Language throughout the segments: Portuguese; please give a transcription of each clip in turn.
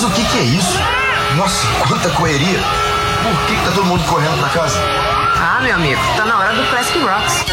Mas o que é isso? Nossa, quanta correria. Por que tá todo mundo correndo pra casa? Ah, meu amigo, tá na hora do Classic Rocks.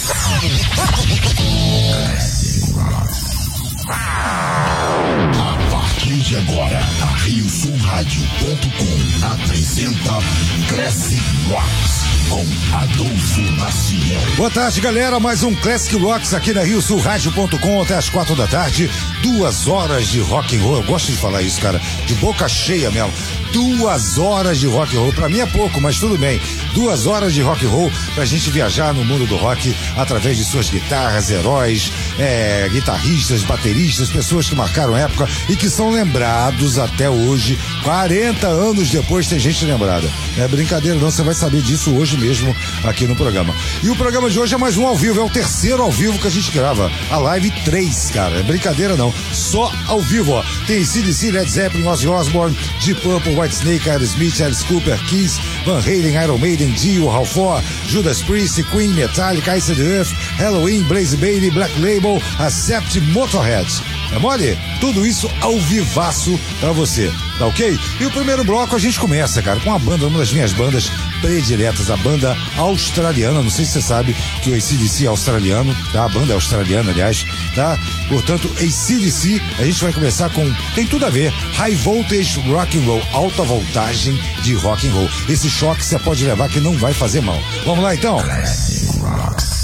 A partir de agora, a RioSulRádio.com apresenta Classic Rocks com Adolfo Maciel. Boa tarde, galera. Mais um Classic Rocks aqui na RioSulRádio.com até as 4 da tarde. 2 horas de rock and roll. Eu gosto de falar isso, cara, de boca cheia mesmo. 2 horas de rock and roll. Pra mim é pouco, mas tudo bem. 2 horas de rock and roll pra gente viajar no mundo do rock através de suas guitarras, heróis, guitarristas, bateristas, pessoas que marcaram época e que são lembrados até hoje. 40 anos depois tem gente lembrada. Não é brincadeira não, você vai saber disso hoje mesmo aqui no programa. E o programa de hoje é mais um ao vivo, é o terceiro ao vivo que a gente grava. A live 3, cara, é brincadeira não, só ao vivo, ó. Tem AC/DC, Led Zeppelin, Ozzy Osbourne, Deep Purple, Whitesnake, Aerosmith, Alice Cooper, Kiss, Van Halen, Iron Maiden, Dio, Halford, Judas Priest, Queen, Metallica, Ice and the Earth, Halloween, Blaze Bailey, Black Label, Accept, Motorhead. É mole? Tudo isso ao vivaço pra você, tá ok? E o primeiro bloco a gente começa, cara, com uma das minhas bandas prediletas, a banda australiana. Não sei se você sabe que o AC/DC é australiano, tá? A banda é australiana, aliás, tá? Portanto, AC/DC, a gente vai começar com, tem tudo a ver, High Voltage Rock and Roll, alta voltagem de rock and roll. Esse choque você pode levar que não vai fazer mal. Vamos lá, então? Classic Rocks.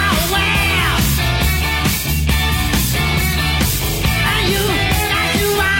You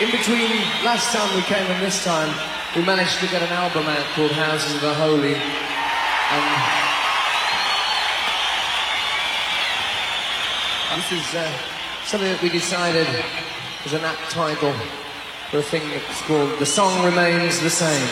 in between last time we came and this time, we managed to get an album out called Houses of the Holy. And this is something that we decided was an apt title for a thing that's called The Song Remains the Same.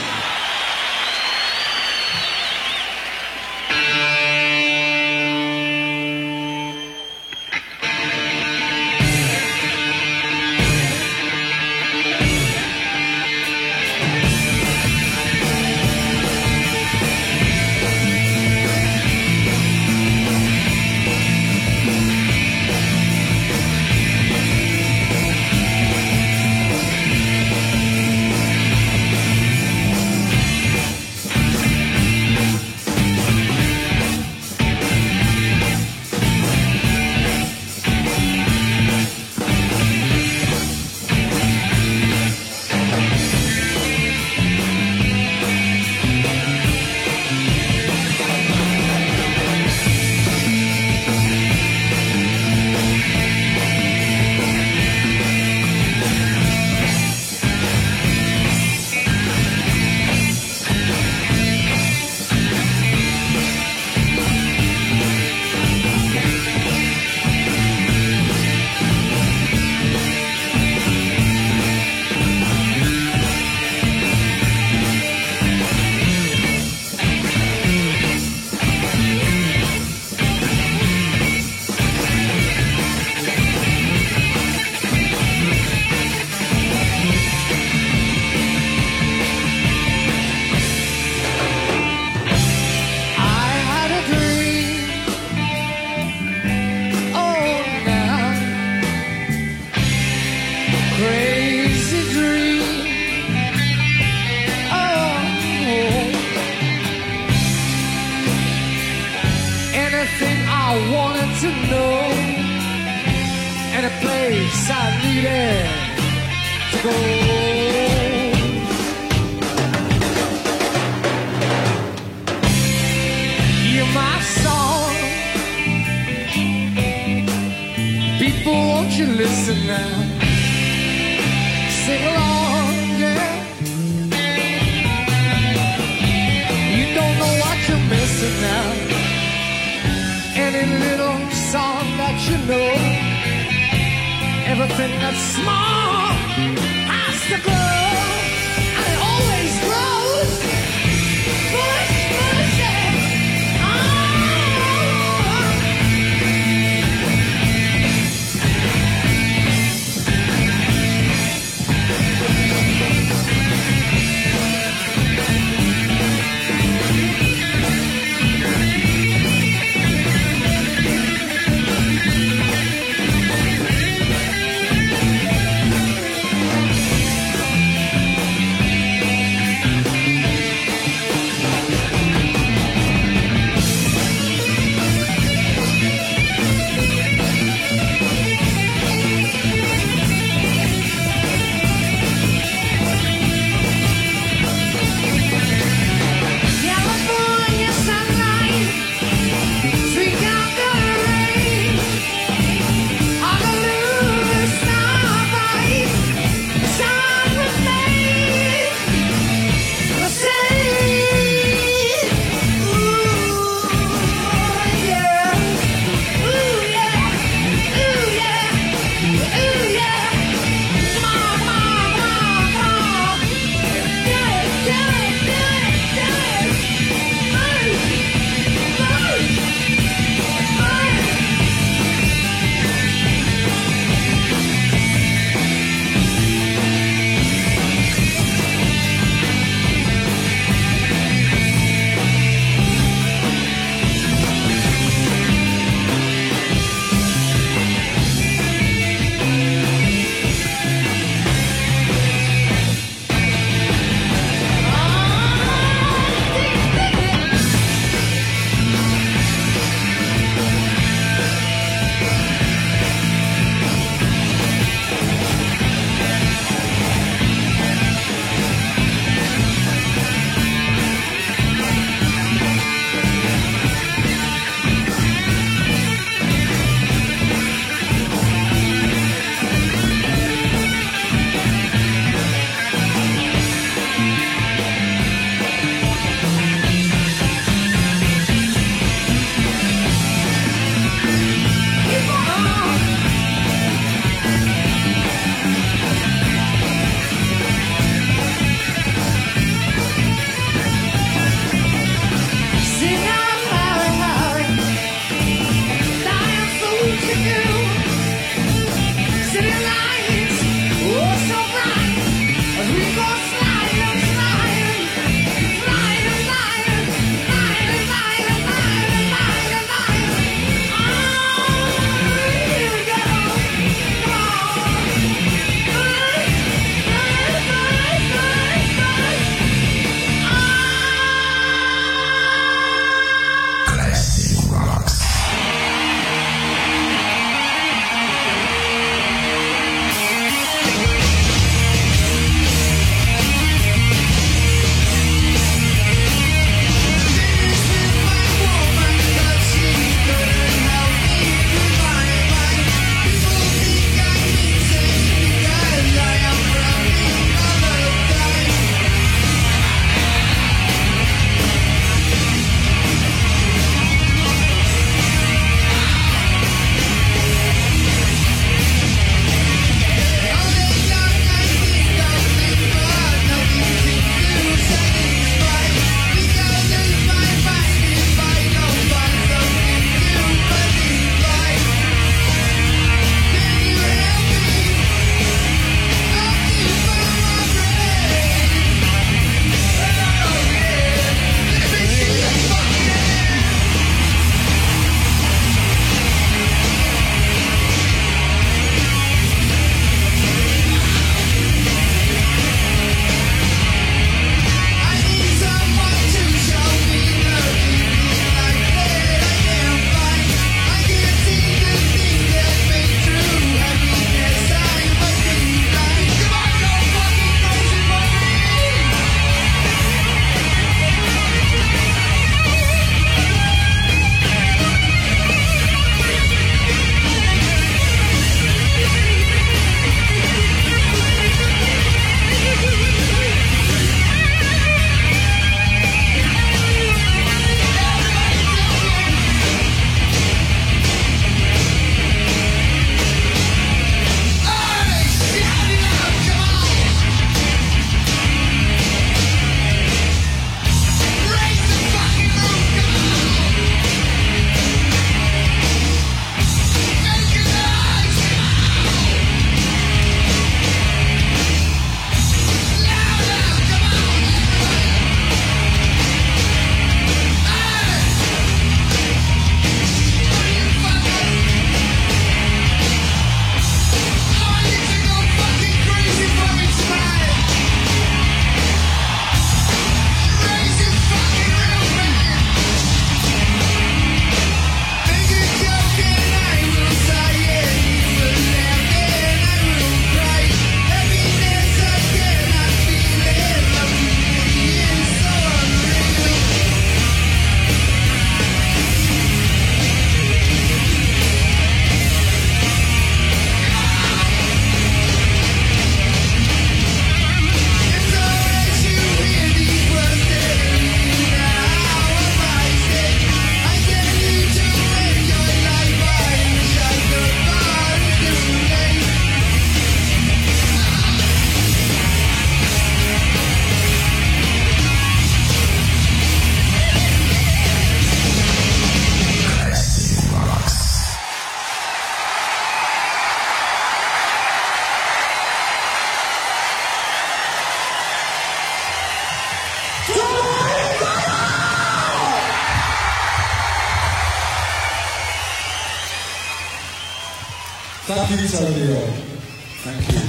Thank you, Tokyo. Thank you.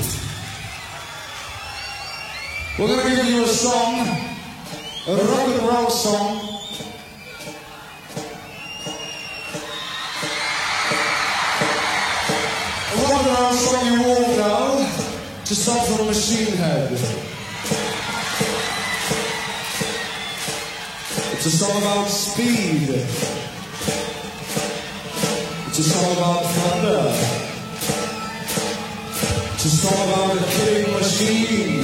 We're going to give you a song, a rock and roll song. A rock and roll song you all know, to song from Machine Head. It's a song about speed. It's a song about thunder. It's a song about a killing machine.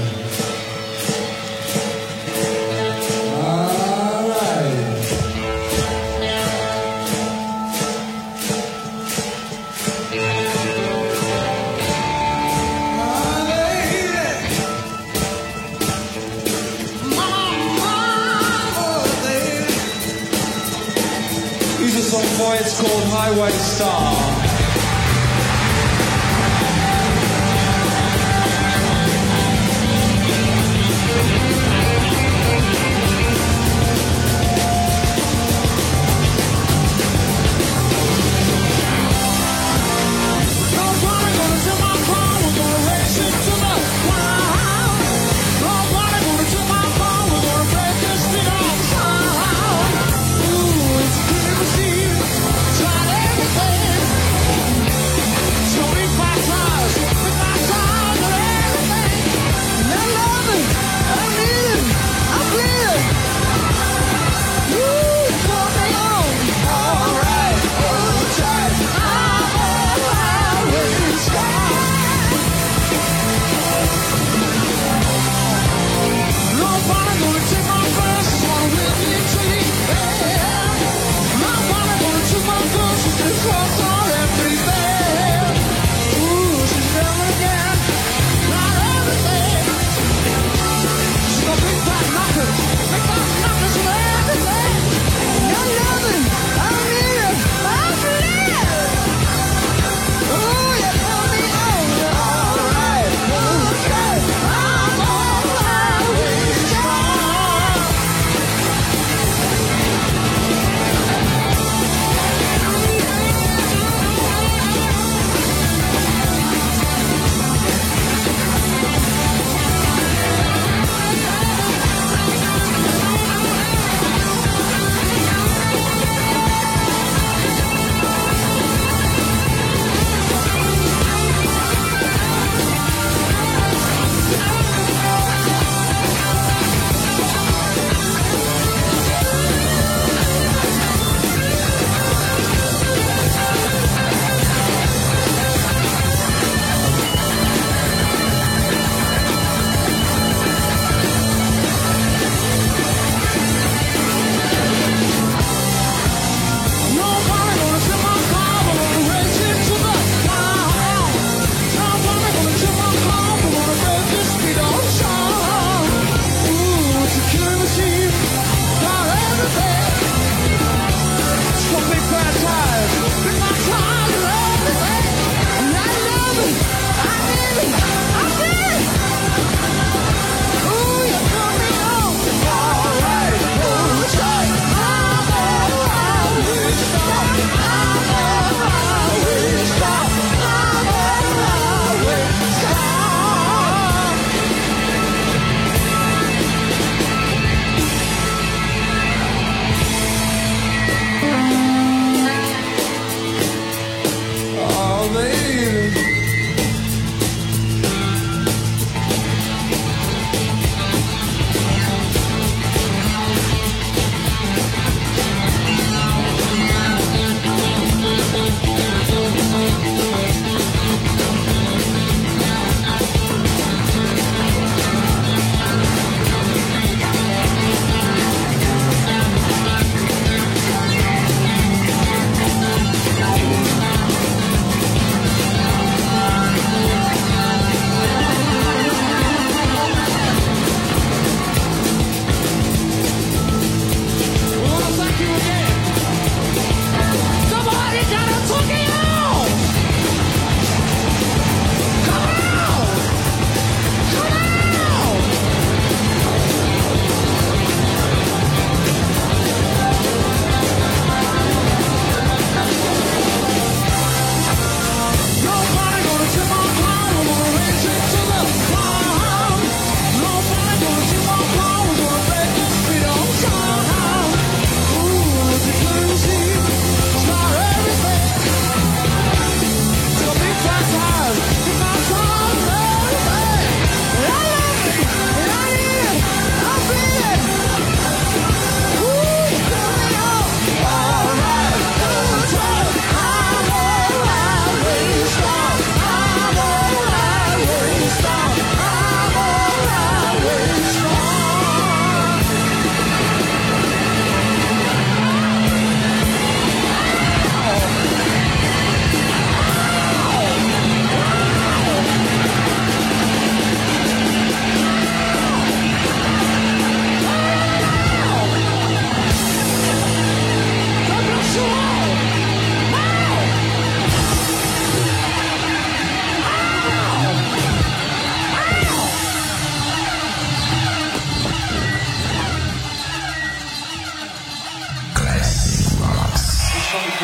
It's called Highway Star. Ooh, it's a machine, tried everything.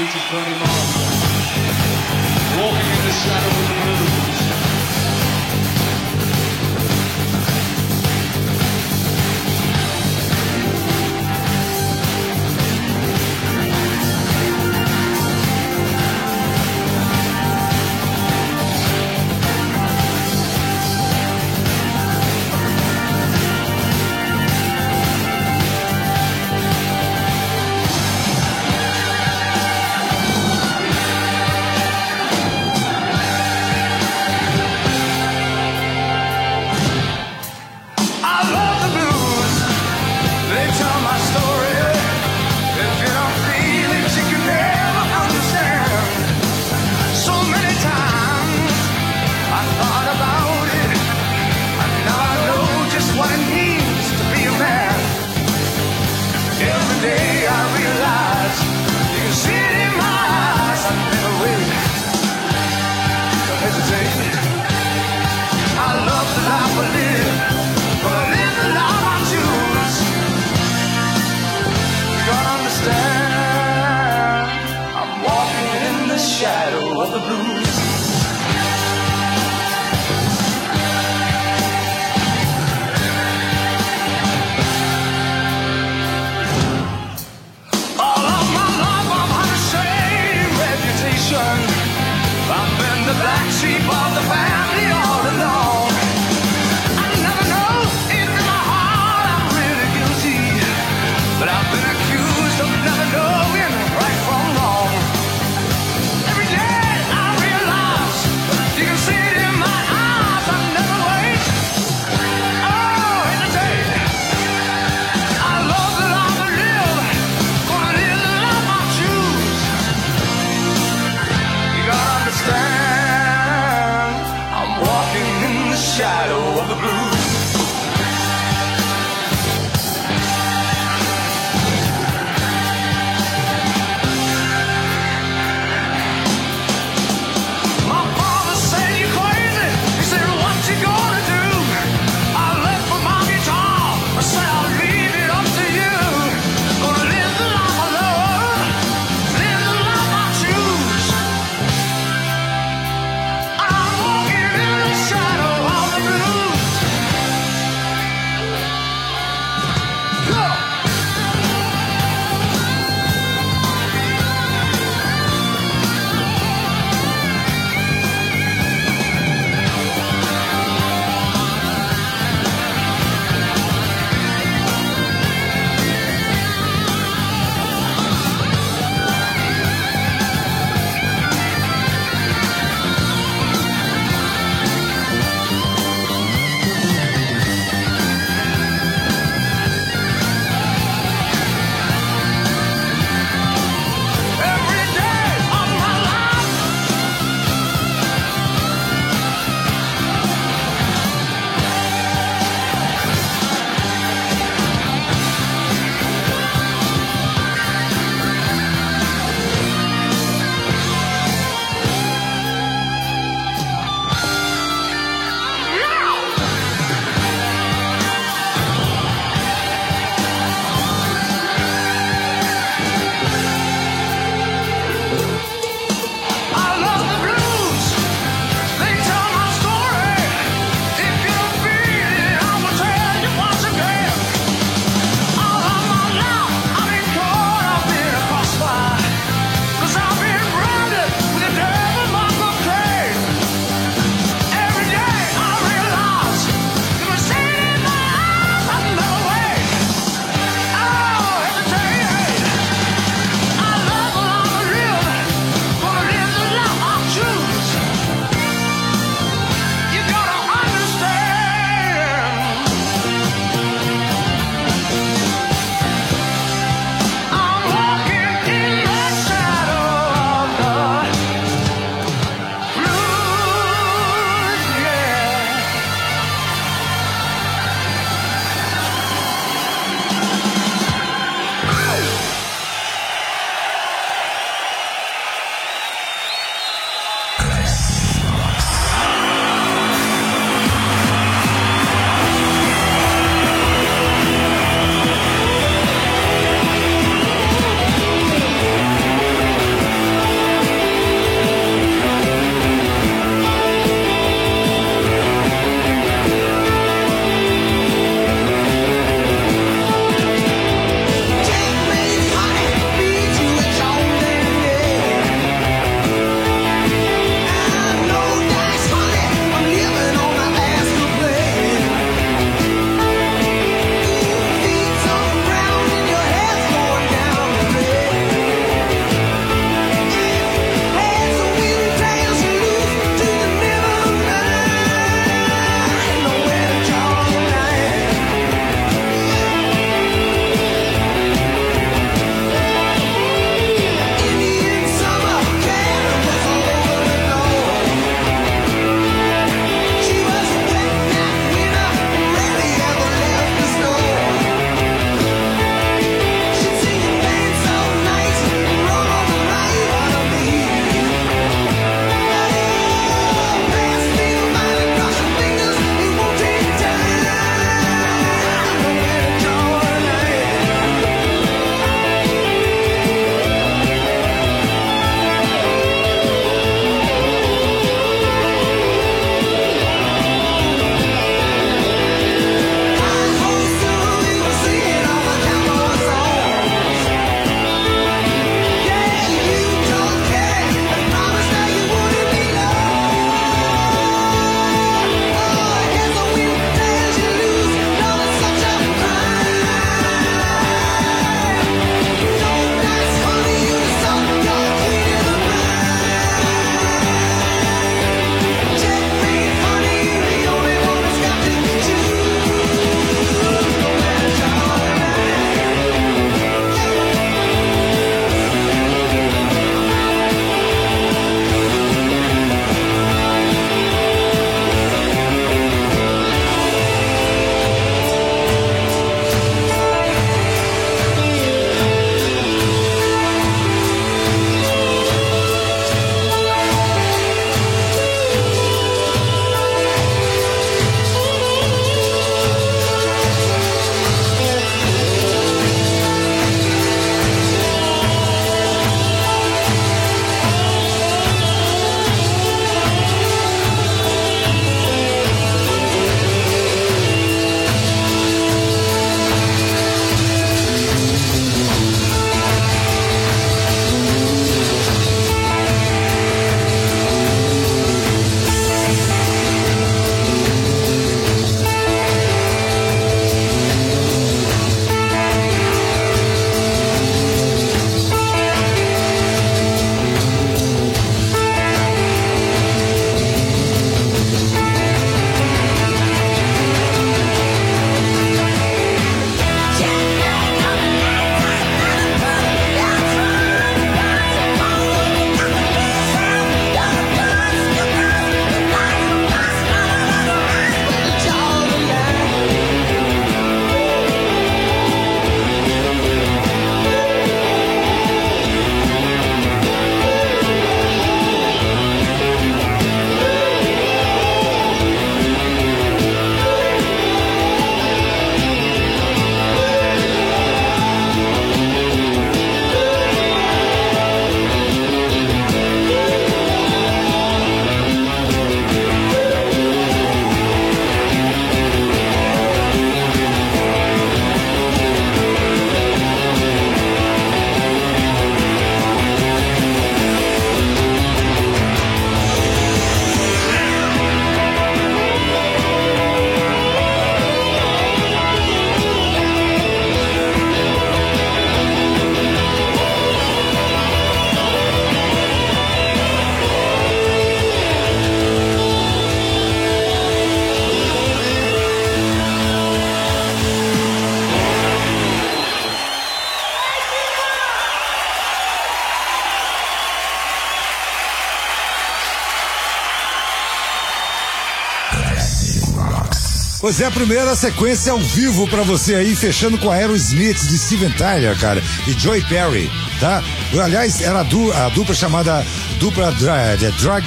features Bernie Marsden. Walking in the shadow of the blues. Pois é, a primeira sequência ao vivo pra você aí, fechando com Aerosmith de Steven Tyler, cara, e Joy Perry, tá? Aliás, era a dupla chamada The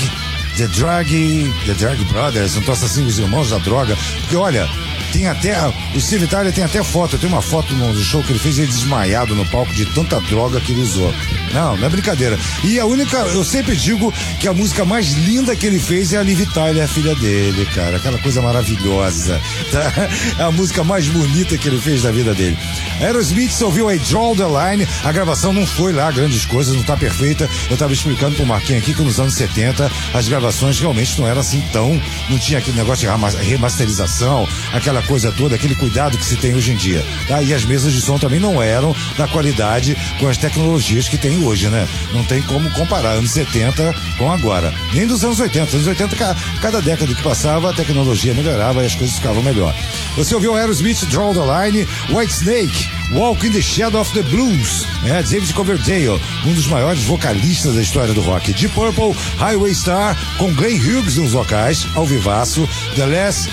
Drug Brothers, não tossa assim, os irmãos da droga, porque olha, tem até, o Steven Tyler tem até foto, eu tenho uma foto no show que ele fez, ele desmaiado no palco de tanta droga que ele usou. Não é brincadeira. E a única, eu sempre digo que a música mais linda que ele fez é a Liv Tyler, a filha dele, cara, aquela coisa maravilhosa, tá? É a música mais bonita que ele fez da vida dele. Aerosmith, você ouviu aí Draw the Line, a gravação não foi lá grandes coisas, não tá perfeita, eu tava explicando pro Marquinhos aqui que nos anos 70 as gravações realmente não eram assim tão, não tinha aquele negócio de remasterização, aquela coisa toda, aquele cuidado que se tem hoje em dia, tá? E as mesas de som também não eram da qualidade com as tecnologias que tem hoje, né? Não tem como comparar anos 70 com agora, nem dos anos 80. Anos 80, cada década que passava, a tecnologia melhorava e as coisas ficavam melhor. Você ouviu Aerosmith, Draw the Line, Whitesnake, Walk in the Shadow of the Blues, David Coverdale, um dos maiores vocalistas da história do rock. Deep Purple, Highway Star, com Glenn Hughes nos vocais, ao vivaço. The Last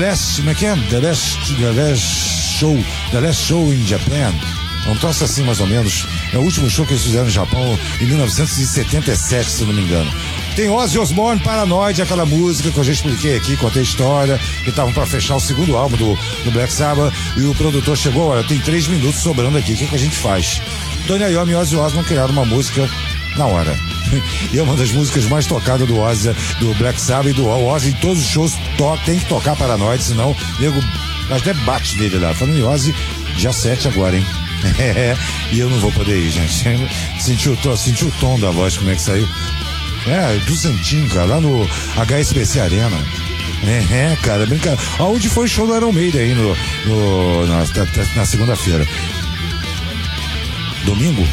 Show in Japan. Um troço assim, mais ou menos. É o último show que eles fizeram no Japão em 1977, se não me engano. Tem Ozzy Osbourne, Paranoid, aquela música que eu já expliquei aqui, contei a história, que estavam para fechar o segundo álbum do Black Sabbath, e o produtor chegou, olha, tem 3 minutos sobrando aqui, o que a gente faz? Tony Iommi e Ozzy Osbourne criaram uma música na hora. E é uma das músicas mais tocadas do Ozzy, do Black Sabbath e do Ozzy, em todos os shows tem que tocar Paranoid, senão o nego até bate dele lá. Falando em Ozzy, dia 7 agora, hein? E eu não vou poder ir, gente. Senti o tom da voz, como é que saiu. Do Santinho, cara, lá no HSBC Arena. Cara, brincadeira. Aonde foi o show do Iron Maiden aí na segunda-feira? Domingo?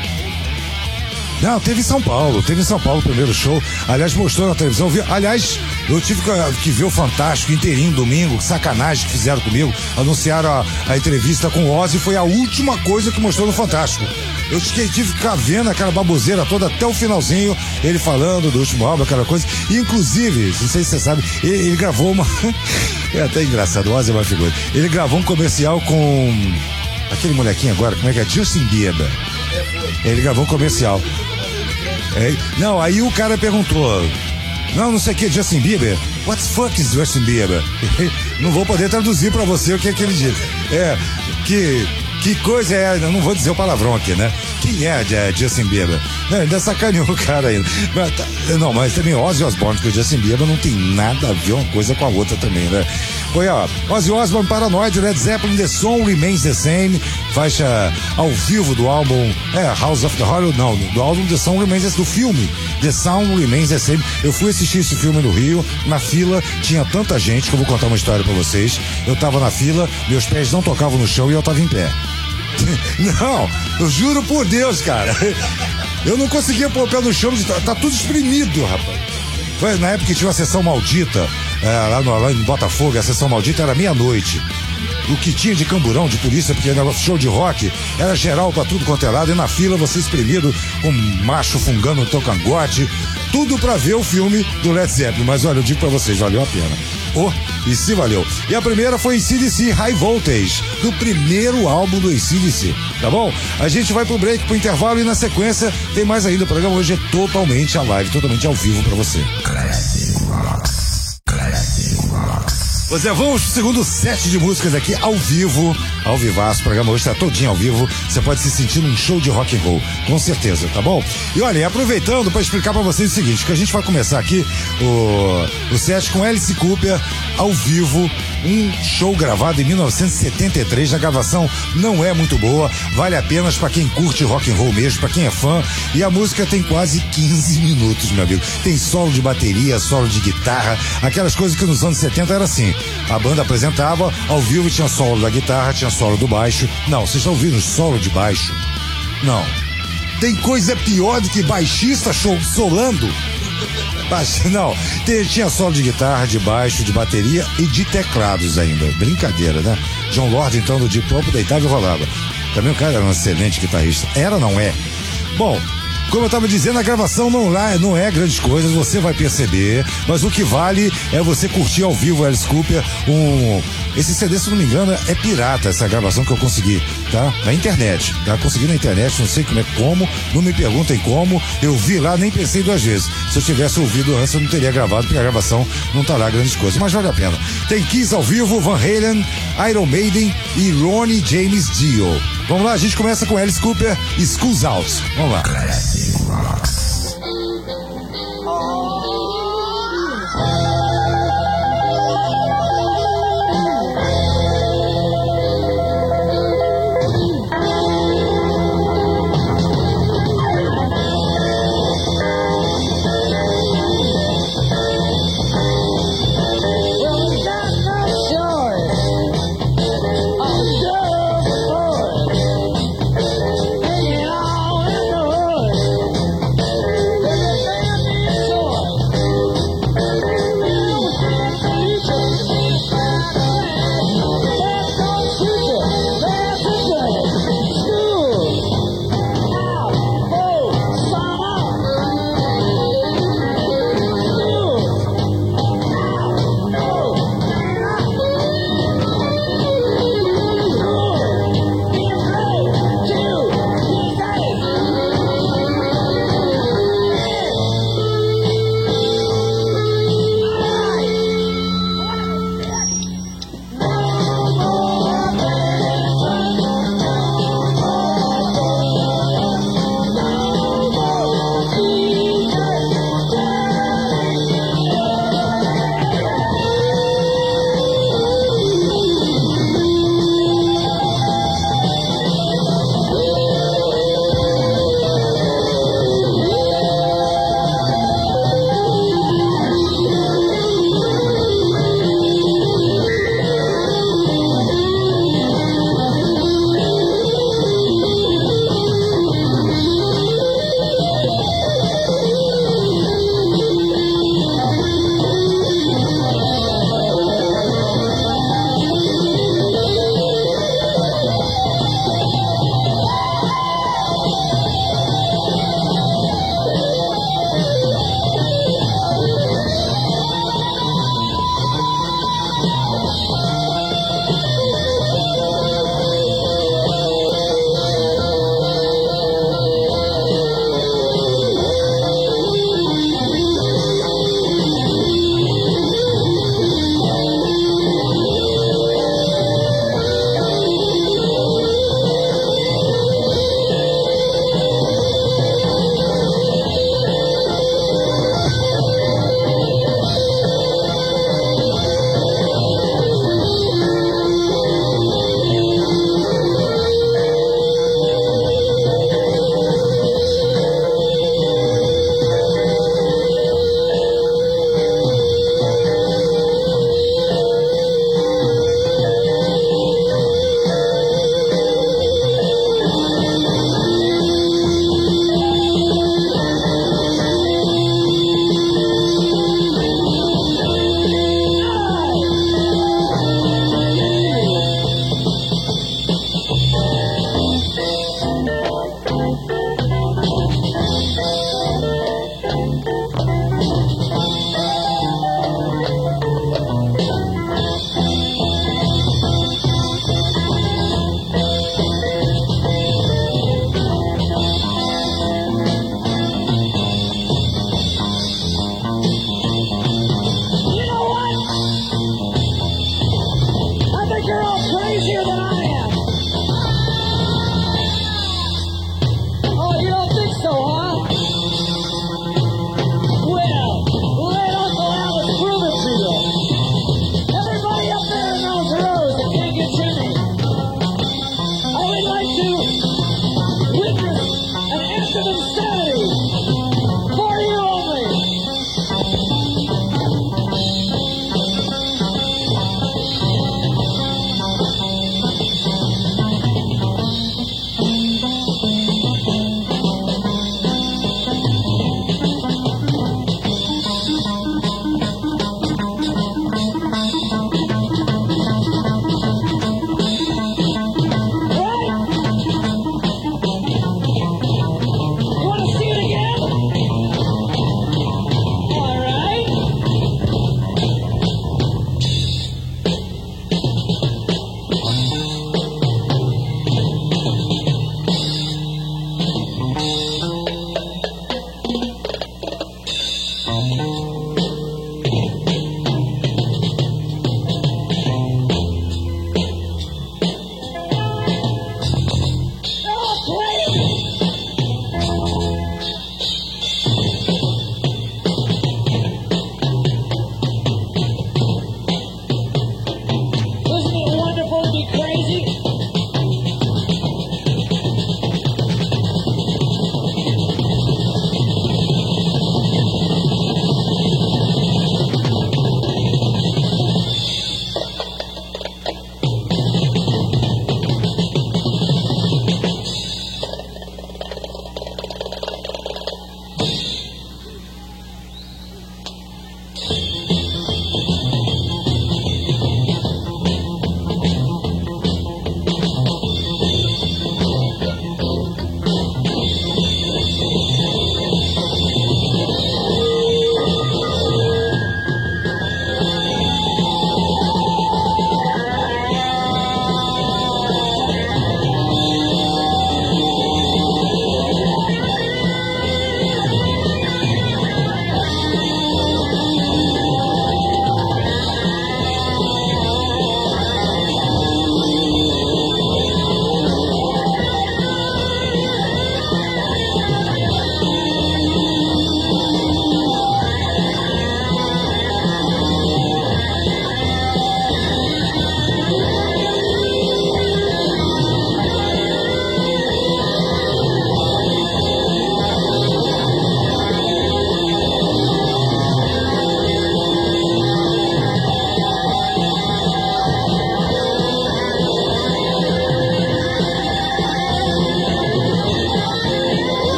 Não, teve em São Paulo o primeiro show. Aliás, mostrou na televisão. Aliás, eu tive que ver o Fantástico inteirinho domingo. Que sacanagem que fizeram comigo. Anunciaram a entrevista com o Ozzy. Foi a última coisa que mostrou no Fantástico. Eu tive que ficar vendo aquela baboseira toda até o finalzinho. Ele falando do último álbum, aquela coisa. E, inclusive, não sei se você sabe, ele gravou uma... É até engraçado, o Ozzy é uma figura. Ele gravou um comercial com aquele molequinho agora, como é que é? Justin Bieber. Ele gravou um comercial. Não, aí o cara perguntou, não sei o que, Justin Bieber? What the fuck is Justin Bieber? Não vou poder traduzir pra você o que é que ele diz. Que coisa é, eu não vou dizer o palavrão aqui, né? Quem é Justin Bieber? Não, ainda sacaneou o cara aí. Mas também Ozzy Osbourne, que o Justin Bieber não tem nada a ver uma coisa com a outra também, né? Foi, Ozzy Osbourne, Paranoid, Led Zeppelin, The Song Remains the Same, faixa ao vivo do álbum, House of the Horror, não, do álbum The Song Remains the Same, do filme The Sound Remains the Same. Eu fui assistir esse filme no Rio, na fila, tinha tanta gente que eu vou contar uma história pra vocês. Eu tava na fila, meus pés não tocavam no chão e eu tava em pé. Não, eu juro por Deus, cara. Eu não conseguia pôr o pé no chão, tá tudo espremido, rapaz. Foi na época que tinha uma sessão maldita, lá em Botafogo, a sessão maldita era meia-noite. O que tinha de camburão, de polícia, porque negócio show de rock, era geral pra tudo quanto é lado, e na fila você espremido, com macho fungando no teu cangote, tudo pra ver o filme do Led Zeppelin. Mas olha, eu digo pra vocês, valeu a pena. E se valeu. E a primeira foi AC/DC High Voltage, do primeiro álbum do AC/DC, tá bom? A gente vai pro break, pro intervalo, e na sequência tem mais ainda. O programa hoje é totalmente a live, totalmente ao vivo pra você. Classic Rocks. Pois é, vamos pro segundo set de músicas aqui ao vivo, ao vivaço. O programa hoje tá todinho ao vivo. Você pode se sentir num show de rock and roll, com certeza, tá bom? E olha, aproveitando para explicar para vocês o seguinte, que a gente vai começar aqui o set com Alice Cooper ao vivo, um show gravado em 1973. A gravação não é muito boa, vale apenas para quem curte rock and roll mesmo, para quem é fã. E a música tem quase 15 minutos, meu amigo. Tem solo de bateria, solo de guitarra, aquelas coisas que nos anos 70 era assim. A banda apresentava, ao vivo tinha solo da guitarra, tinha solo do baixo. Não, vocês estão ouvindo solo de baixo? Não. Tem coisa pior do que baixista solando? Não, tinha solo de guitarra, de baixo, de bateria e de teclados ainda. Brincadeira, né? John Lord, então, do Deep Purple, deitava e rolava. Também o cara era um excelente guitarrista. Era, não é? Bom, Como eu tava dizendo, a gravação não é grandes coisas, você vai perceber, mas o que vale é você curtir ao vivo Alice Cooper. Esse CD, se não me engano, é pirata, essa gravação que eu consegui, tá? Na internet, tá? Consegui na internet, não sei como, não me perguntem como, eu vi lá, nem pensei 2 vezes. Se eu tivesse ouvido antes, eu não teria gravado, porque a gravação não tá lá grandes coisas, mas vale a pena. Tem Kiss ao vivo, Van Halen, Iron Maiden e Ronnie James Dio. Vamos lá, a gente começa com Alice Cooper e Schools Out. Vamos lá. Classic Rocks.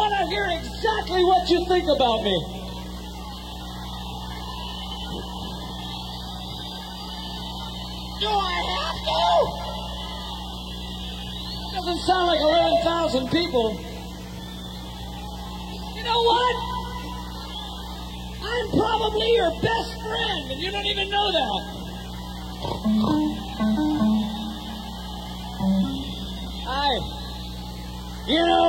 want to hear exactly what you think about me. Do I have to? Doesn't sound like 11,000 people. You know what? I'm probably your best friend, and you don't even know that. You know,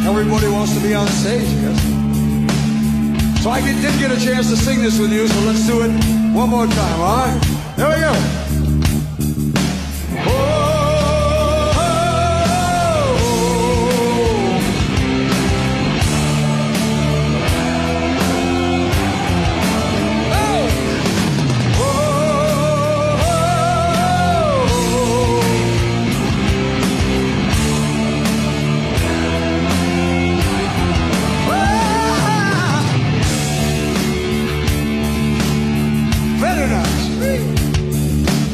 Everybody wants to be on stage, yes? So I did get a chance to sing this with you, so let's do it one more time, all right? There we go. Very nice.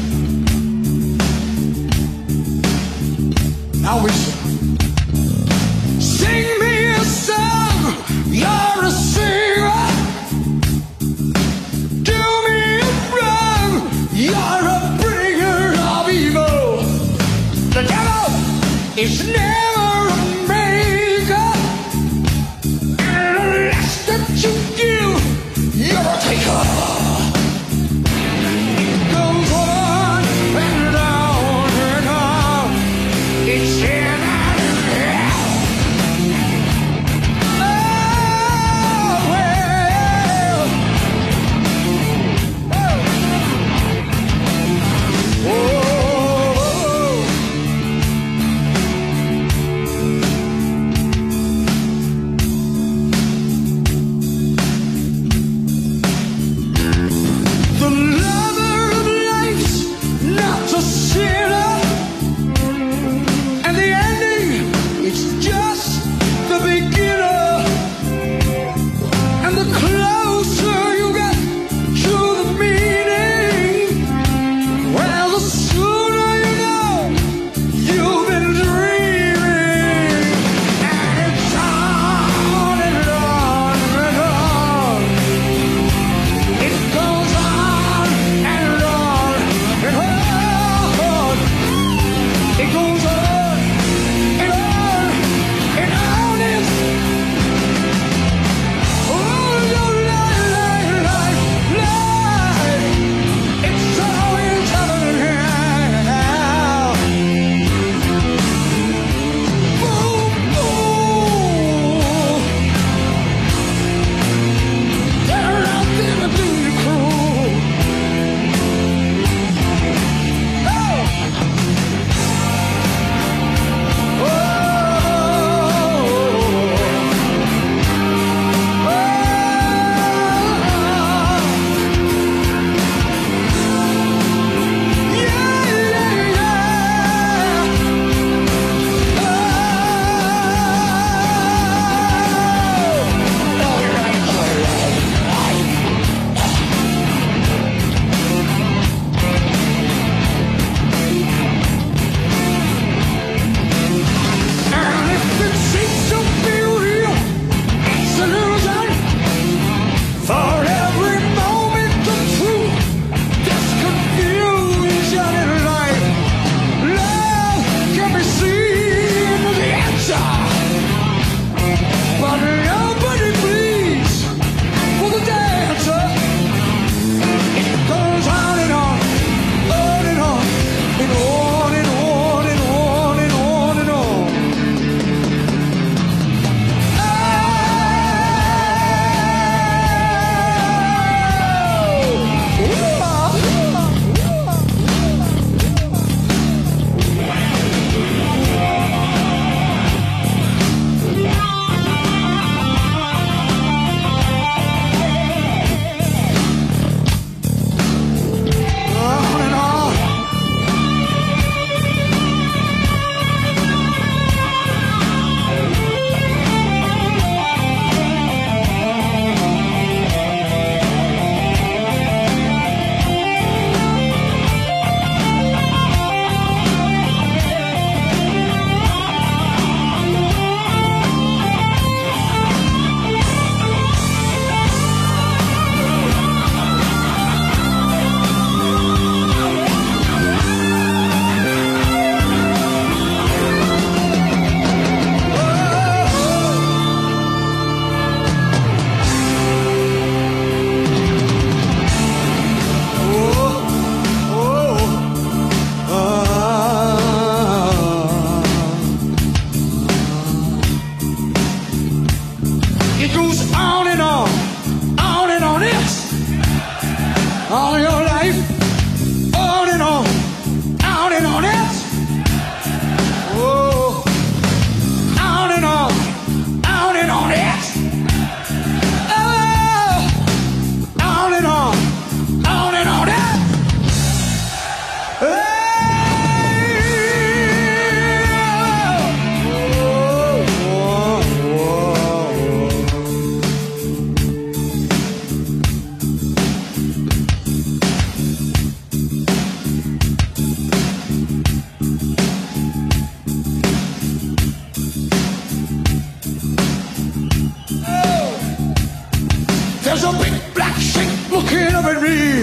There's a big black sheep looking up at me.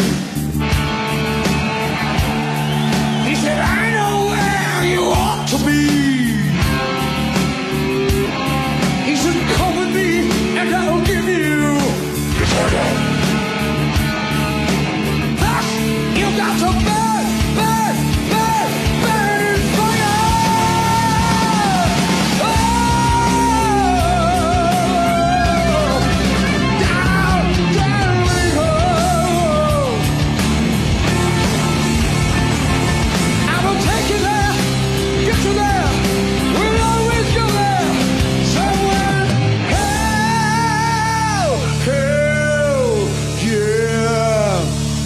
He said, I know where you ought to be. He said, come with me and I'll give you eternal. Thus, you got to burn, burn, burn, burn in fire. Oh, down, down we go. I will take you there, get you there. We'll always go there. Somewhere, hell, hell, yeah.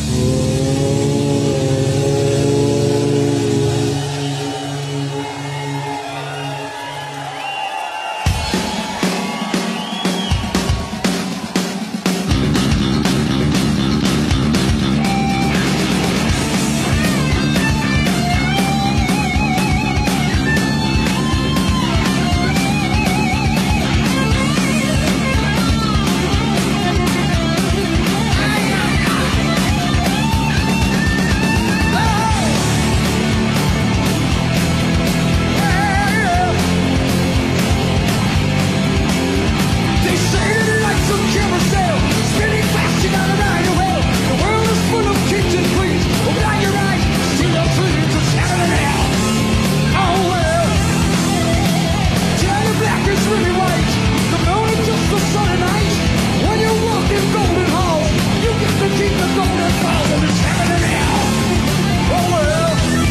They say that life's a carousel, spinning fast, you gotta ride it well. The world is full of kings and queens. Open out your eyes, see the dreams of heaven and hell. Oh well, tell the black is really white. The moon is just the sun at night. When you walk in golden halls, you get to keep the golden balls of it's heaven and hell. Oh well,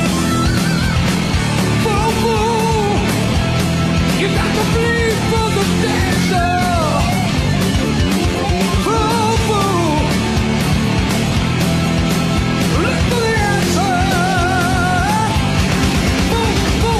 fool, fool, you got to bleed for the dancer. Fool, fool, look for the answer. Fool, fool,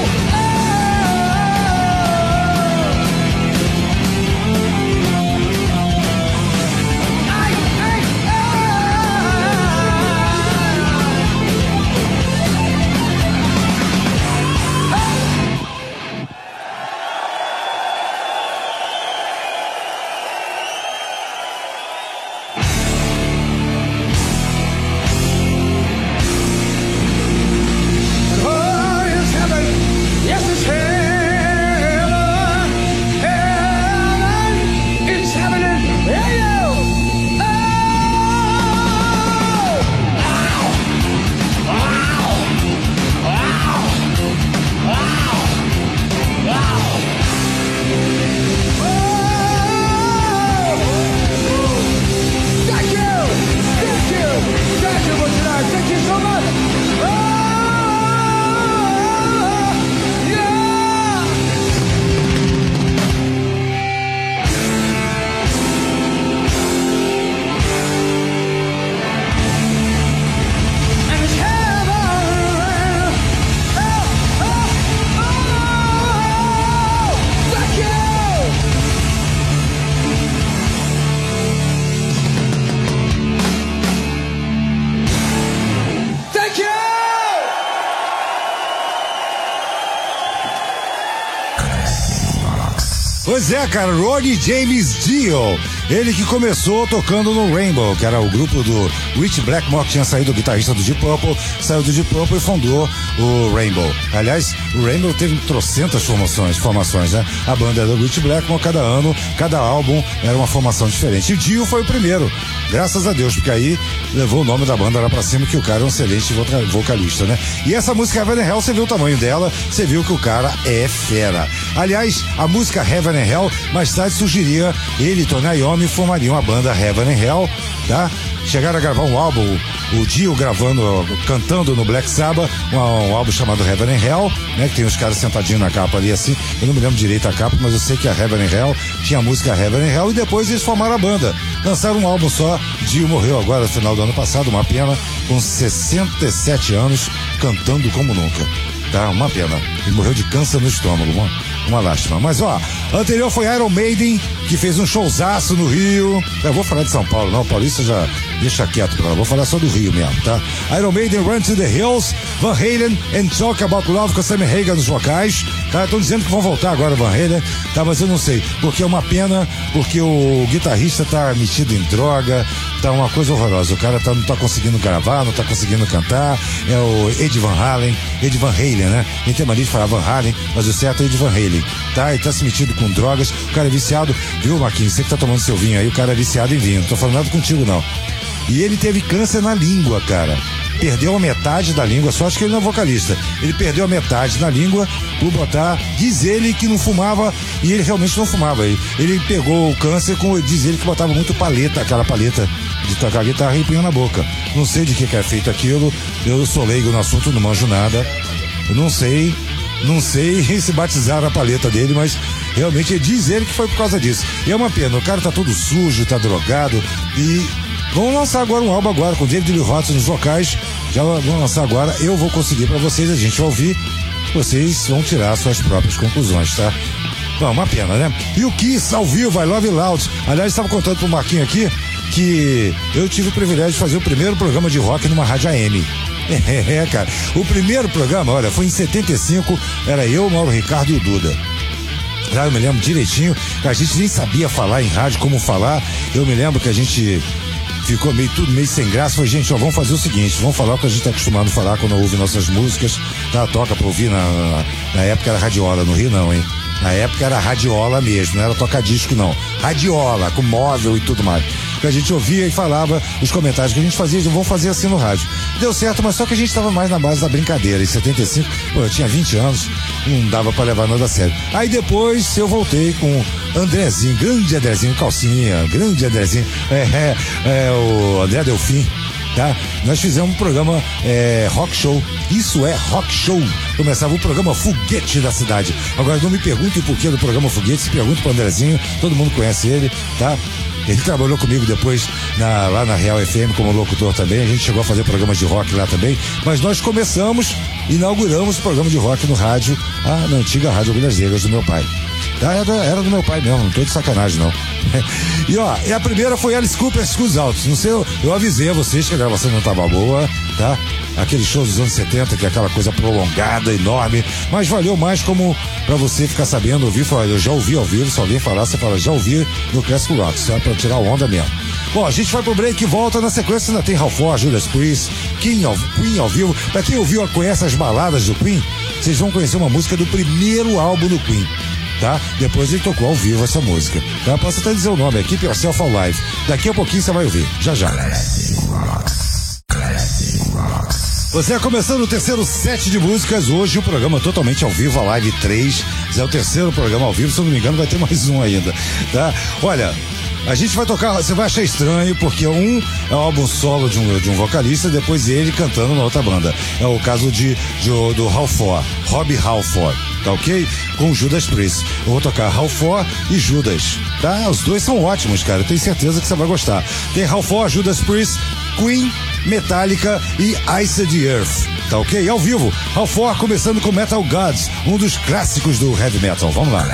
oh, it's heaven. Yes, it's heaven. Heaven. It's happening. Hey, yo. Oh. Ow. Ow. Ow. Ow. Ow. Thank you. Thank you. Thank you for tonight. Thank you so much. Oh, yeah. And it's heaven. Oh, oh, oh. Thank you. Thank you. Pois é, cara, Ronnie James Dio. Ele que começou tocando no Rainbow, que era o grupo do Rich Blackmore, que tinha saído, o guitarrista do Deep Purple, saiu do Deep Purple e fundou o Rainbow. Aliás, o Rainbow teve trocentas formações, né? A banda era do Rich Blackmore, cada ano, cada álbum era uma formação diferente. E o Dio foi o primeiro, graças a Deus, porque aí levou o nome da banda lá pra cima, que o cara é um excelente vocalista, né? E essa música Heaven and Hell, você viu o tamanho dela, você viu que o cara é fera. Aliás, a música Heaven and Hell, mais tarde surgiria ele e Tony Iommi formariam a banda Heaven and Hell, tá? Chegaram a gravar um álbum, o Dio cantando no Black Sabbath, um álbum chamado Heaven and Hell, né? Que tem os caras sentadinhos na capa ali assim, eu não me lembro direito a capa, mas eu sei que a Heaven and Hell tinha a música Heaven and Hell, e depois eles formaram a banda, lançaram um álbum só. Dio morreu agora no final do ano passado, uma pena, com 67 anos, cantando como nunca. Tá, uma pena. Ele morreu de câncer no estômago, uma lástima. Mas ó, anterior foi Iron Maiden, que fez um showzaço no Rio. Eu vou falar de São Paulo, não, Paulista já deixa quieto pra lá, vou falar só do Rio mesmo, tá? Iron Maiden, Run to the Hills, Van Halen and Talk About Love, com Sammy Hagar nos vocais, Tá, estão dizendo que vão voltar agora o Van Halen, tá, mas eu não sei, porque é uma pena, porque o guitarrista tá metido em droga, tá uma coisa horrorosa, o cara não tá conseguindo gravar, não tá conseguindo cantar, é o Ed Van Halen, né? Quem tem mania de falar Van Halen, mas o certo é Ed Van Halen, tá? E tá se metido com drogas, o cara é viciado, viu, Marquinhos, você que tá tomando seu vinho aí, o cara é viciado em vinho, não tô falando nada contigo não. E ele teve câncer na língua, cara. Perdeu a metade da língua, só acho que ele não é vocalista. Ele perdeu a metade da língua por botar, diz ele que não fumava, e ele realmente não fumava. Ele pegou o câncer diz ele que botava muito paleta, aquela paleta de tocar guitarra e punha na boca. Não sei de que é feito aquilo, eu sou leigo no assunto, não manjo nada. Eu não sei se batizaram a paleta dele, mas realmente diz ele que foi por causa disso. E é uma pena, o cara tá todo sujo, tá drogado e... Vamos lançar agora um álbum agora com David Lee Roth nos vocais. Já vamos lançar agora. Eu vou conseguir pra vocês, a gente vai ouvir. Vocês vão tirar suas próprias conclusões, tá? Não, uma pena, né? E o Kiss ao vivo, I Love You Loud. Aliás, estava contando pro Marquinho aqui que eu tive o privilégio de fazer o primeiro programa de rock numa rádio AM. Cara. O primeiro programa, olha, foi em 75. Era eu, Mauro Ricardo e o Duda. Lá eu me lembro direitinho que a gente nem sabia falar em rádio, como falar. Eu me lembro que a gente... ficou tudo meio sem graça. Falei, gente, ó, vamos fazer o seguinte, vamos falar o que a gente tá acostumado a falar quando ouve nossas músicas, tá? Toca pra ouvir, na época era radiola, no Rio não, hein? Na época era radiola mesmo, não era toca-disco não. Radiola, com móvel e tudo mais. Que a gente ouvia e falava os comentários que a gente fazia, vamos fazer assim no rádio. Deu certo, mas só que a gente tava mais na base da brincadeira. Em 75, pô, eu tinha 20 anos, não dava pra levar nada a sério. Aí depois eu voltei com Andrezinho, grande Andrezinho, calcinha, grande Andrezinho, o André Delfim, tá? Nós fizemos um programa rock show. Isso é rock show. Começava o programa Foguete da cidade. Agora não me perguntem por que do programa Foguete, se pergunta pro Andrezinho, todo mundo conhece ele, tá? Ele trabalhou comigo depois lá na Real FM como locutor também. A gente chegou a fazer programas de rock lá também. Mas nós inauguramos o programa de rock no rádio, na antiga Rádio Agulhas Negras do meu pai. Tá? Era do meu pai mesmo, não tô de sacanagem não. E a primeira foi Alice Cooper, Schools Out. Não sei, eu avisei a vocês que a gravação não tava boa, tá? Aquele show dos anos 70, que é aquela coisa prolongada, enorme, mas valeu mais como pra você ficar sabendo, ouvir, falar, eu já ouvi ao vivo, se alguém falar, você fala, já ouvi no Classic Rock, só pra tirar onda mesmo. Bom, a gente vai pro break e volta, na sequência ainda tem Hal Ford, Judas Priest, Queen ao vivo. Pra quem ouviu, conhece as baladas do Queen, vocês vão conhecer uma música do primeiro álbum do Queen. Tá? Depois ele tocou ao vivo essa música, tá? Posso até dizer o nome, Keep Yourself Alive. Daqui a pouquinho você vai ouvir, já. Classic Rocks. Você é começando o terceiro set de músicas, hoje o programa totalmente ao vivo, a Live 3, é o terceiro programa ao vivo, se eu não me engano vai ter mais um ainda, tá? Olha, a gente vai tocar, você vai achar estranho, porque é um álbum solo de um vocalista, depois ele cantando na outra banda. É o caso do Robbie Halford, tá ok? Com Judas Priest. Eu vou tocar Halford e Judas, tá? Os dois são ótimos, cara, eu tenho certeza que você vai gostar. Tem Halford, Judas Priest, Queen, Metallica e Ice the Earth, tá ok? Ao vivo, Halford começando com Metal Gods, um dos clássicos do heavy metal. Vamos lá.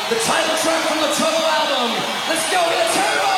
the title track from the Turbo album. Let's go to the Turbo!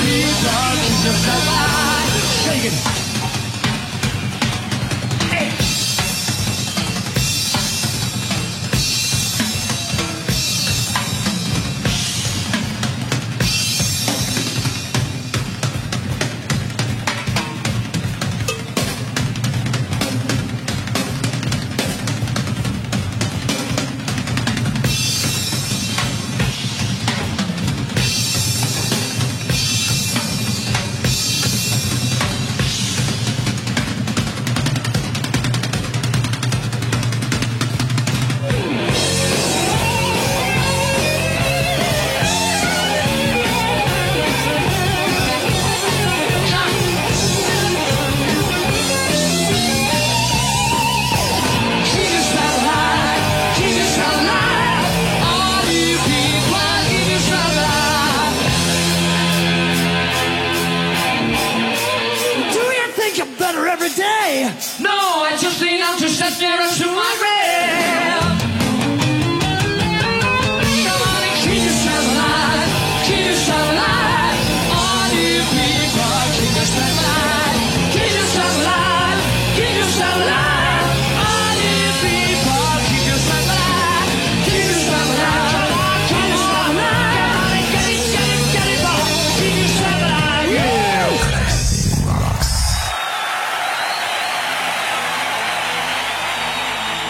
people, keep yourself alive. Shake it. Hey. No, I just think I'm too set nearer to my grave. Come on and keep yourself alive, keep yourself alive. All you people, keep yourself alive, keep yourself alive, keep yourself alive. All you people, keep yourself alive, keep yourself alive, keep yourself alive. Get it, boy, keep yourself alive, yeah. Classic Rocks.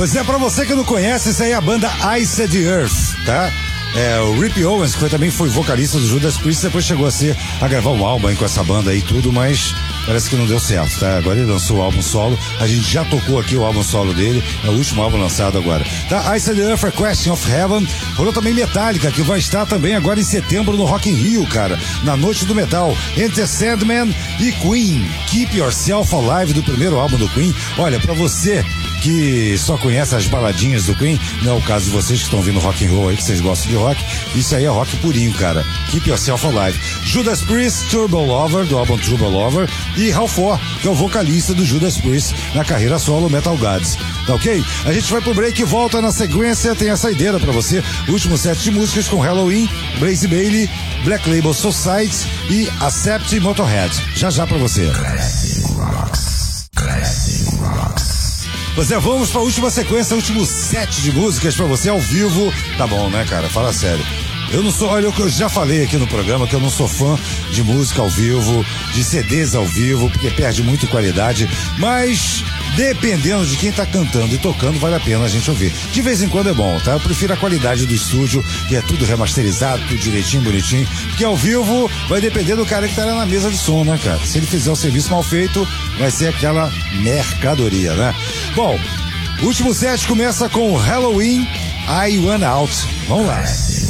Pois é, pra você que não conhece, isso aí é a banda Ice the Earth, tá? O Rip Owens, que também foi vocalista do Judas Priest, depois chegou a gravar um álbum aí com essa banda aí e tudo, mas parece que não deu certo, tá? Agora ele lançou o álbum solo, a gente já tocou aqui o álbum solo dele, é o último álbum lançado agora. Tá? Ice the Earth, Question of Heaven, rolou também Metallica, que vai estar também agora em setembro no Rock in Rio, cara, na Noite do Metal, Enter Sandman e Queen, Keep Yourself Alive, do primeiro álbum do Queen. Olha, pra você que só conhece as baladinhas do Queen, não é o caso de vocês que estão ouvindo rock and roll aí, que vocês gostam de rock, isso aí é rock purinho, cara. Keep Yourself Alive. Judas Priest, Turbo Lover, do álbum Turbo Lover, e Hal Ford, que é o vocalista do Judas Priest na carreira solo Metal Gods. Tá ok? A gente vai pro break e volta na sequência, tem a saideira pra você, último set de músicas com Halloween, Blaze Bayley, Black Label Society e Accept Motorhead. Já já pra você. Classic Rocks. Classic Rocks. Pois é, vamos pra última sequência, último set de músicas pra você ao vivo. Tá bom, né, cara? Fala sério. Eu não sou, olha, eu já falei aqui no programa que eu não sou fã de música ao vivo, de CDs ao vivo, porque perde muito qualidade, mas dependendo de quem tá cantando e tocando, vale a pena a gente ouvir. De vez em quando é bom, tá? Eu prefiro a qualidade do estúdio, que é tudo remasterizado, tudo direitinho, bonitinho, porque ao vivo vai depender do cara que tá lá na mesa de som, né, cara? Se ele fizer o serviço mal feito, vai ser aquela mercadoria, né? Bom, o último set começa com Halloween, I Went Out. Vamos lá.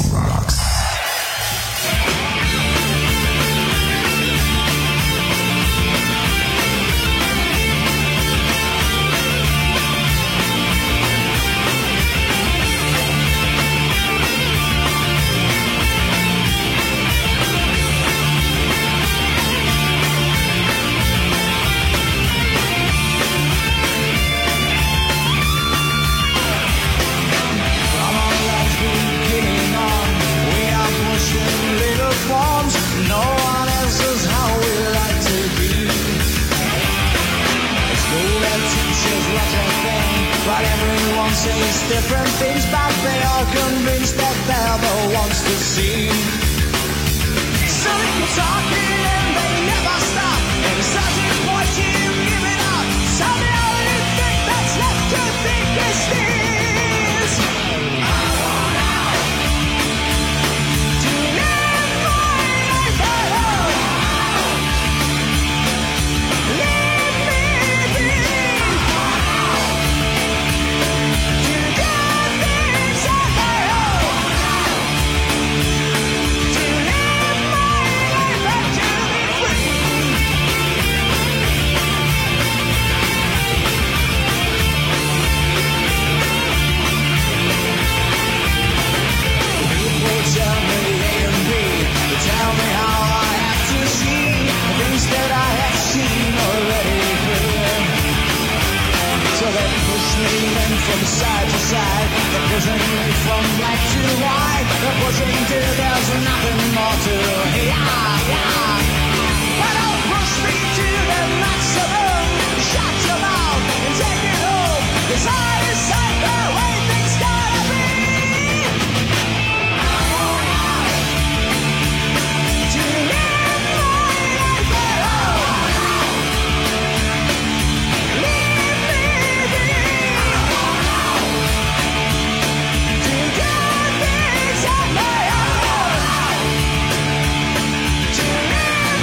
Different things, but they are convinced that they're the ones to see. Some keep talking and they never stop, and it's such a point you give it up. Some the only thing that's left to think is this: I want out to live my life at home. Leave me be. From side to side, they're pushing me from black to white. They're pushing till there's nothing more to but don't push me to the maximum. Shut your mouth and take it home, 'cause I decide the way things gotta be. I want out to live my life at home. Leave me be. To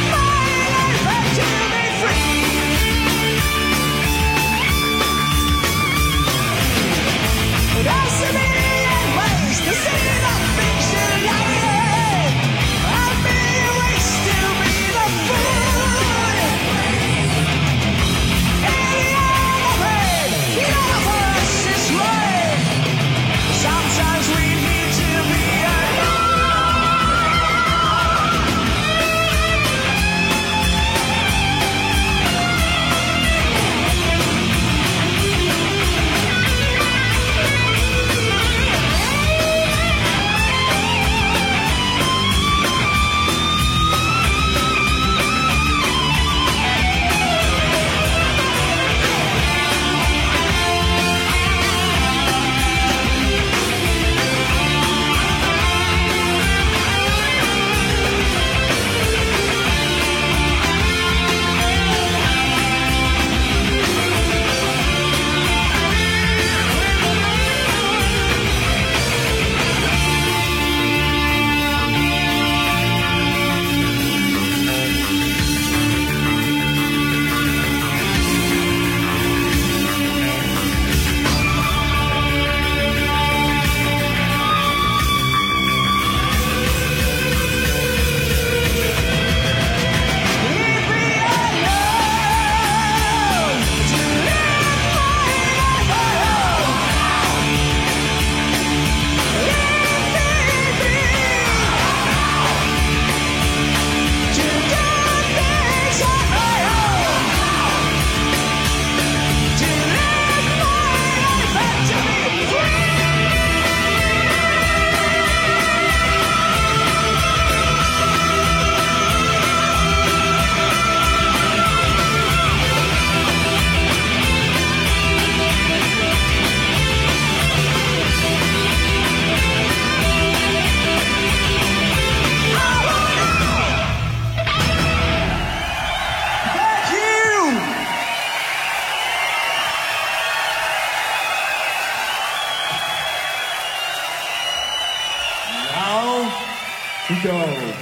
go.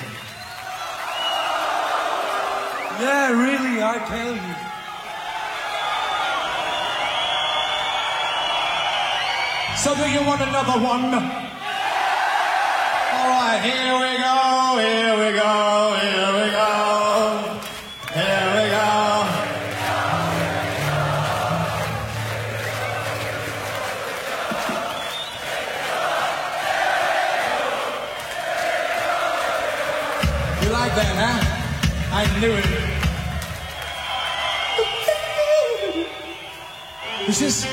Yeah, really, I tell you. So do you want another one? All right, here we go, here we go, here we go, here we go. You like that, huh? I knew it. Is this...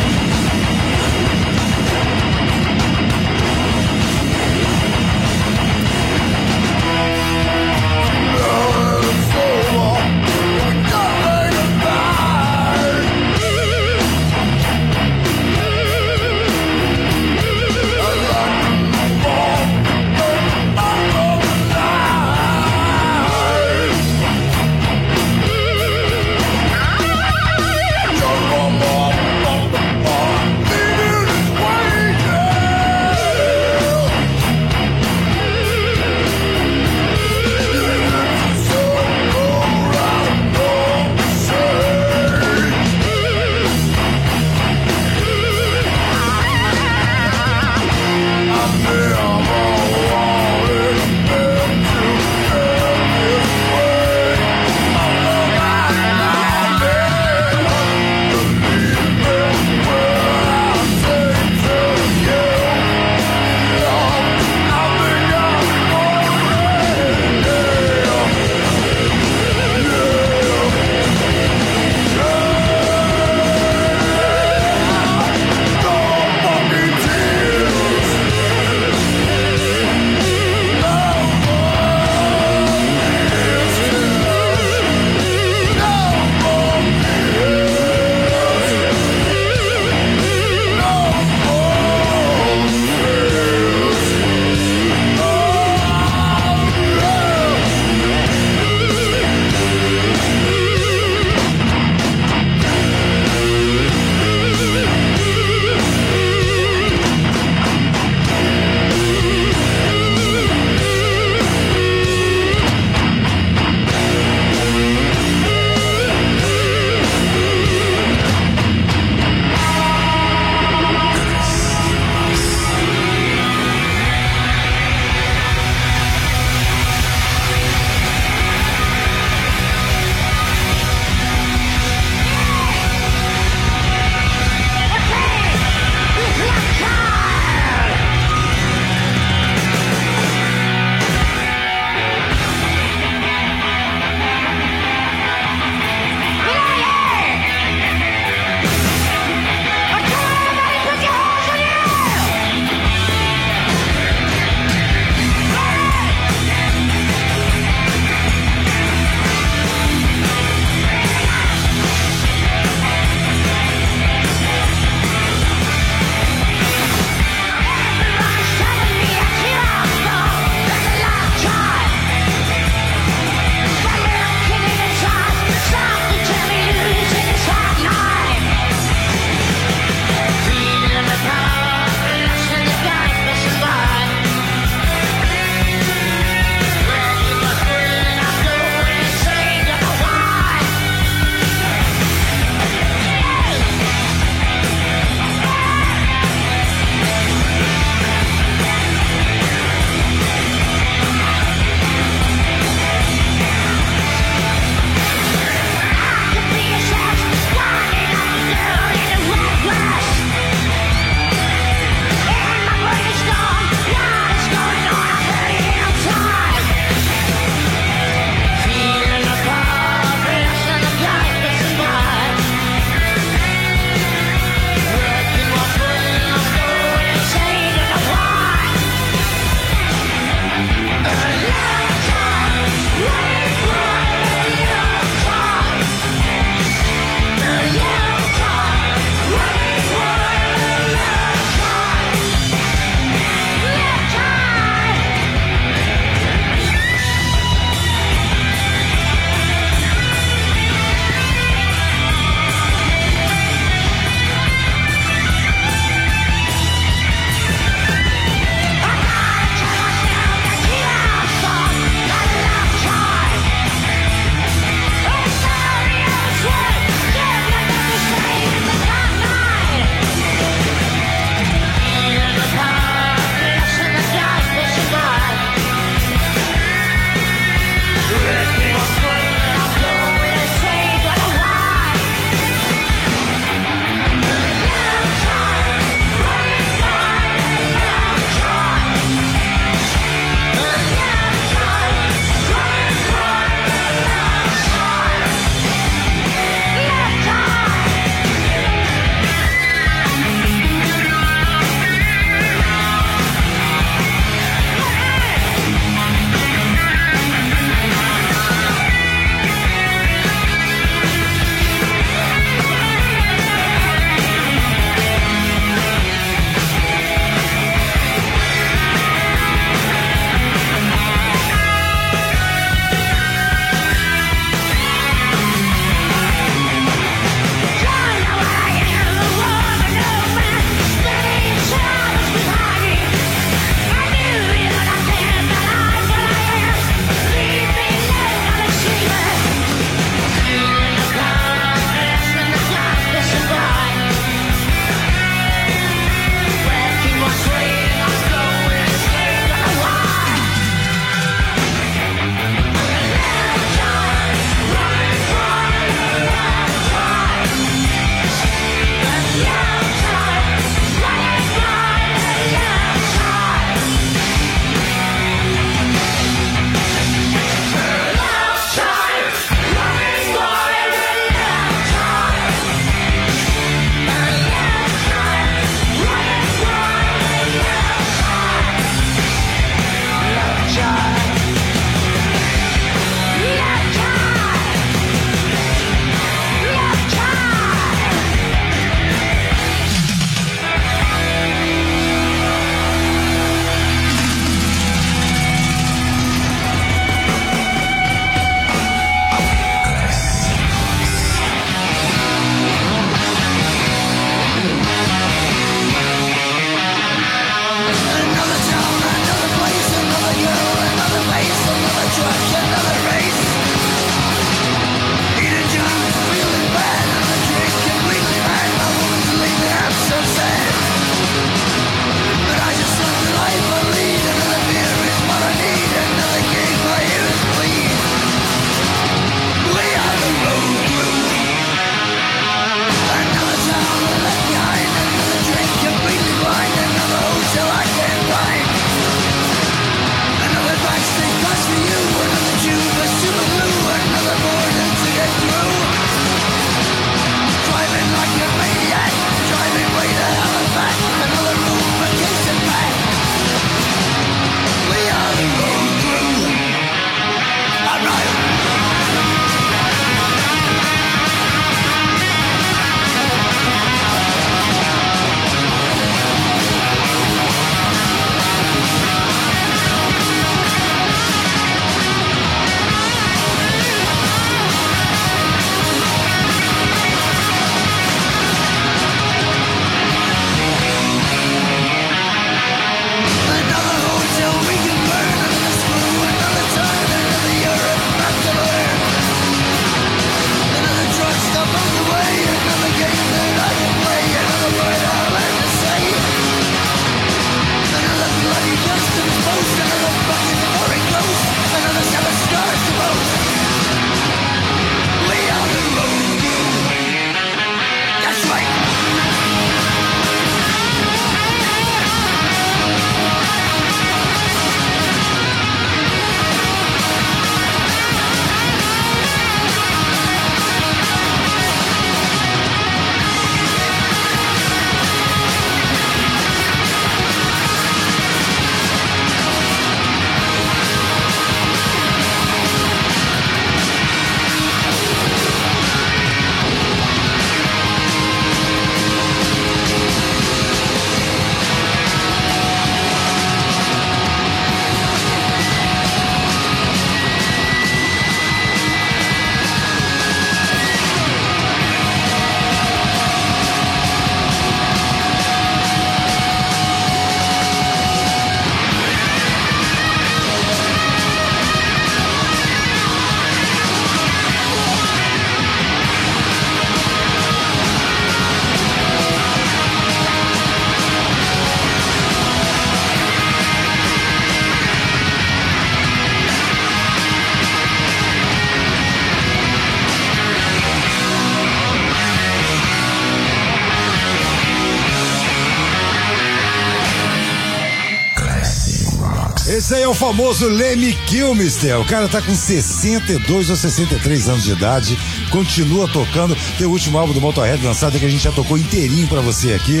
Esse aí é o famoso Lemmy Kilmister. O cara tá com 62 ou 63 anos de idade, continua tocando. Tem o último álbum do Motorhead lançado que a gente já tocou inteirinho pra você aqui.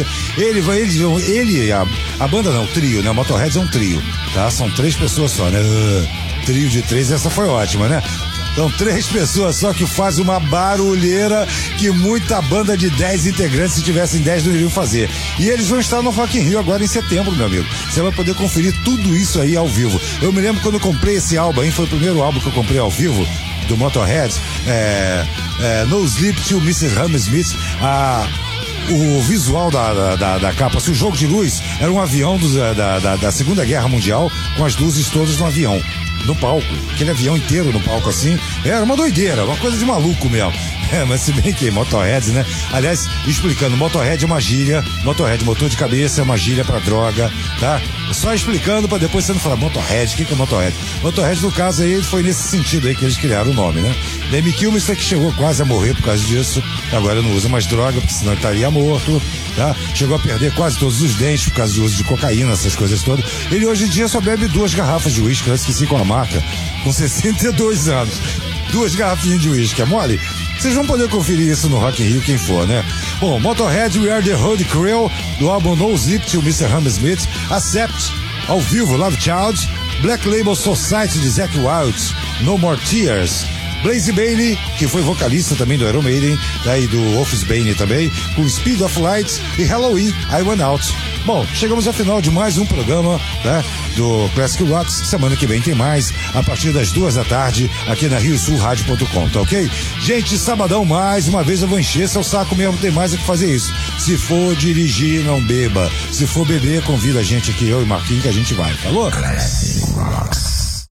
A banda não, o trio, né? O Motorhead é um trio, tá? São 3 pessoas só, né? Trio de 3, essa foi ótima, né? São 3 pessoas só que fazem uma barulheira que muita banda de 10 integrantes, se tivessem 10, não iriam fazer. E eles vão estar no Rock in Rio agora em setembro, meu amigo. Você vai poder conferir tudo isso aí ao vivo. Eu me lembro quando eu comprei esse álbum aí, foi o primeiro álbum que eu comprei ao vivo, do Motorhead, No Sleep to Mrs. Hammersmith. O visual da capa, se o jogo de luz era um avião da Segunda Guerra Mundial, com as luzes todas no avião, no palco, aquele avião inteiro no palco assim, era uma doideira, uma coisa de maluco mesmo. Mas se bem que Motorhead, né? Aliás, explicando, Motorhead é uma gíria, Motorhead, motor de cabeça, é uma gíria pra droga, tá? Só explicando pra depois você não falar Motorhead, o que é Motorhead? Motorhead, no caso aí, foi nesse sentido aí que eles criaram o nome, né? Lemmy Kilmister que chegou quase a morrer por causa disso, agora não usa mais droga, porque senão ele estaria morto, tá? Chegou a perder quase todos os dentes por causa do uso de cocaína, essas coisas todas. Ele hoje em dia só bebe 2 garrafas de uísque, eu esqueci qual a marca, com 62 anos. 2 garrafinhas de uísque, é mole? Vocês vão poder conferir isso no Rock in Rio, quem for, né? Bom, Motorhead, We Are The Road Crew, do álbum No Sleep to Mr. Hammersmith, Accept, ao vivo, Love Child, Black Label Society de Zakk Wylde, No More Tears, Blaze Bayley, que foi vocalista também do Iron Maiden, daí do Office Bane também, com Speed of Light e Halloween, I Went Out. Bom, chegamos ao final de mais um programa, né, do Classic Rocks. Semana que vem tem mais, a partir das 2 da tarde, aqui na RioSulRádio.com, tá ok? Gente, sabadão mais uma vez eu vou encher seu saco mesmo, tem mais é que fazer isso. Se for dirigir, não beba. Se for beber, convida a gente aqui, eu e Marquinhos, que a gente vai, falou? Classic Rocks.